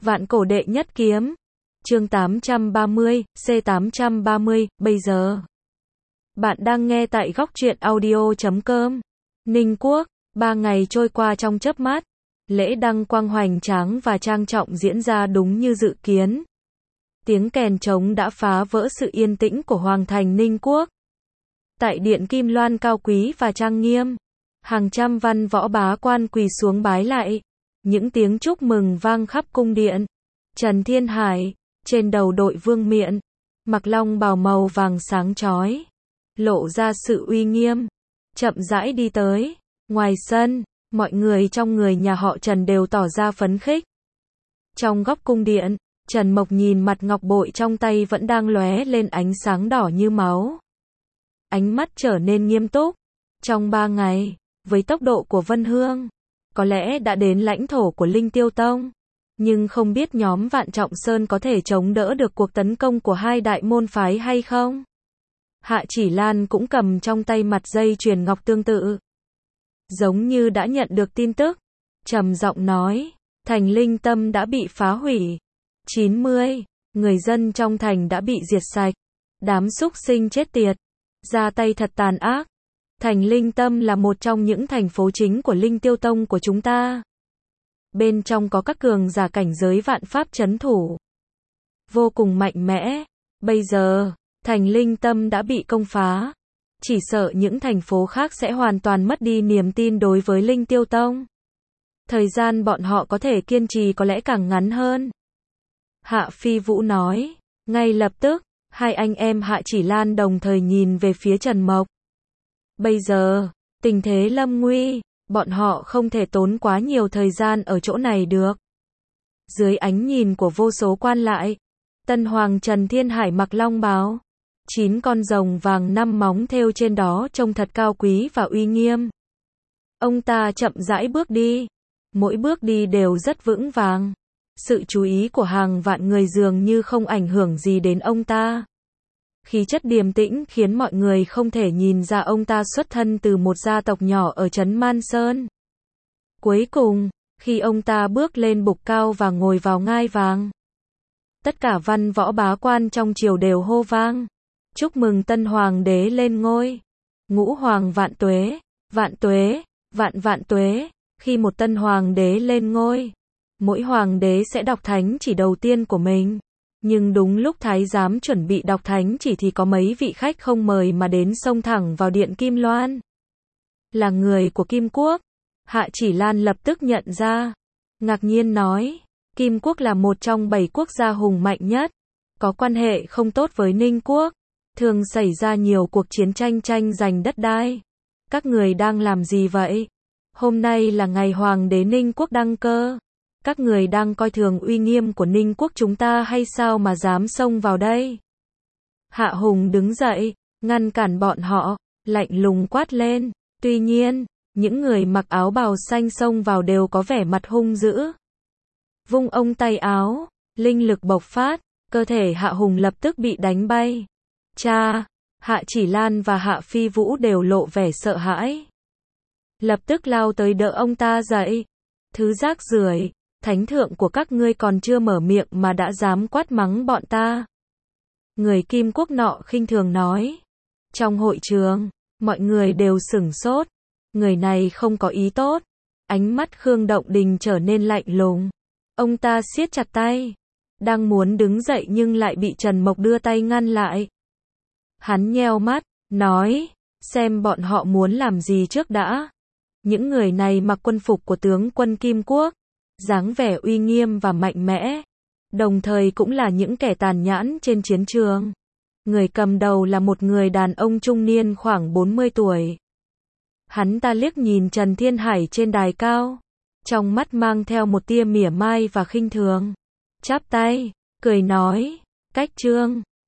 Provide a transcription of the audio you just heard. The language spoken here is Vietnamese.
Vạn cổ đệ nhất kiếm. Chương 830, C830, bây giờ. Bạn đang nghe tại góc truyện audio.com. Ninh Quốc, 3 ngày trôi qua trong chớp mắt. Lễ đăng quang hoành tráng và trang trọng diễn ra đúng như dự kiến. Tiếng kèn trống đã phá vỡ sự yên tĩnh của Hoàng thành Ninh Quốc. Tại điện Kim Loan cao quý và trang nghiêm, hàng trăm văn võ bá quan quỳ xuống bái lạy. Những tiếng chúc mừng vang khắp cung điện. Trần Thiên Hải, trên đầu đội vương miện, mặc long bào màu vàng sáng chói, lộ ra sự uy nghiêm, chậm rãi đi tới. Ngoài sân, mọi người trong người nhà họ Trần đều tỏ ra phấn khích. Trong góc cung điện, Trần Mộc nhìn mặt ngọc bội trong tay vẫn đang lóe lên ánh sáng đỏ như máu. Ánh mắt trở nên nghiêm túc. Trong 3 ngày, với tốc độ của Vân Hương, có lẽ đã đến lãnh thổ của Linh Tiêu Tông. Nhưng không biết nhóm Vạn Trọng Sơn có thể chống đỡ được cuộc tấn công của hai đại môn phái hay không? Hạ Chỉ Lan cũng cầm trong tay mặt dây chuyền ngọc tương tự. Giống như đã nhận được tin tức, trầm giọng nói, thành Linh Tâm đã bị phá hủy. 90, người dân trong thành đã bị diệt sạch. Đám súc sinh chết tiệt, ra tay thật tàn ác. Thành Linh Tâm là một trong những thành phố chính của Linh Tiêu Tông của chúng ta. Bên trong có các cường giả cảnh giới vạn pháp trấn thủ, vô cùng mạnh mẽ. Bây giờ, thành Linh Tâm đã bị công phá. Chỉ sợ những thành phố khác sẽ hoàn toàn mất đi niềm tin đối với Linh Tiêu Tông. Thời gian bọn họ có thể kiên trì có lẽ càng ngắn hơn. Hạ Phi Vũ nói. Ngay lập tức, hai anh em Hạ Chỉ Lan đồng thời nhìn về phía Trần Mộc. Bây giờ, tình thế lâm nguy, bọn họ không thể tốn quá nhiều thời gian ở chỗ này được. Dưới ánh nhìn của vô số quan lại, Tân Hoàng Trần Thiên Hải mặc long bào, 9 con rồng vàng 5 móng thêu trên đó trông thật cao quý và uy nghiêm. Ông ta chậm rãi bước đi, mỗi bước đi đều rất vững vàng. Sự chú ý của hàng vạn người dường như không ảnh hưởng gì đến ông ta. Khí chất điềm tĩnh khiến mọi người không thể nhìn ra ông ta xuất thân từ một gia tộc nhỏ ở trấn Man Sơn. Cuối cùng, khi ông ta bước lên bục cao và ngồi vào ngai vàng, tất cả văn võ bá quan trong triều đều hô vang, chúc mừng tân hoàng đế lên ngôi. Ngũ hoàng vạn tuế, vạn tuế, vạn vạn tuế. Khi một tân hoàng đế lên ngôi, mỗi hoàng đế sẽ đọc thánh chỉ đầu tiên của mình. Nhưng đúng lúc thái giám chuẩn bị đọc thánh chỉ thì có mấy vị khách không mời mà đến xông thẳng vào điện Kim Loan. Là người của Kim Quốc. Hạ Chỉ Lan lập tức nhận ra. Ngạc nhiên nói, Kim Quốc là một trong 7 quốc gia hùng mạnh nhất. Có quan hệ không tốt với Ninh Quốc. Thường xảy ra nhiều cuộc chiến tranh giành đất đai. Các người đang làm gì vậy? Hôm nay là ngày Hoàng đế Ninh Quốc đăng cơ. Các người đang coi thường uy nghiêm của Ninh Quốc chúng ta hay sao mà dám xông vào đây? Hạ Hùng đứng dậy, ngăn cản bọn họ, lạnh lùng quát lên. Tuy nhiên, những người mặc áo bào xanh xông vào đều có vẻ mặt hung dữ. Vung ông tay áo, linh lực bộc phát, cơ thể Hạ Hùng lập tức bị đánh bay. Cha, Hạ Chỉ Lan và Hạ Phi Vũ đều lộ vẻ sợ hãi. Lập tức lao tới đỡ ông ta dậy. Thứ rác rưởi, thánh thượng của các ngươi còn chưa mở miệng mà đã dám quát mắng bọn ta. Người Kim Quốc nọ khinh thường nói. Trong hội trường, mọi người đều sửng sốt. Người này không có ý tốt. Ánh mắt Khương Động Đình trở nên lạnh lùng. Ông ta siết chặt tay, đang muốn đứng dậy nhưng lại bị Trần Mộc đưa tay ngăn lại. Hắn nheo mắt, nói, xem bọn họ muốn làm gì trước đã. Những người này mặc quân phục của tướng quân Kim Quốc, dáng vẻ uy nghiêm và mạnh mẽ, đồng thời cũng là những kẻ tàn nhẫn trên chiến trường. Người cầm đầu là một người đàn ông trung niên khoảng 40 tuổi. Hắn ta liếc nhìn Trần Thiên Hải trên đài cao, trong mắt mang theo một tia mỉa mai và khinh thường. Chắp tay, cười nói, cách trương,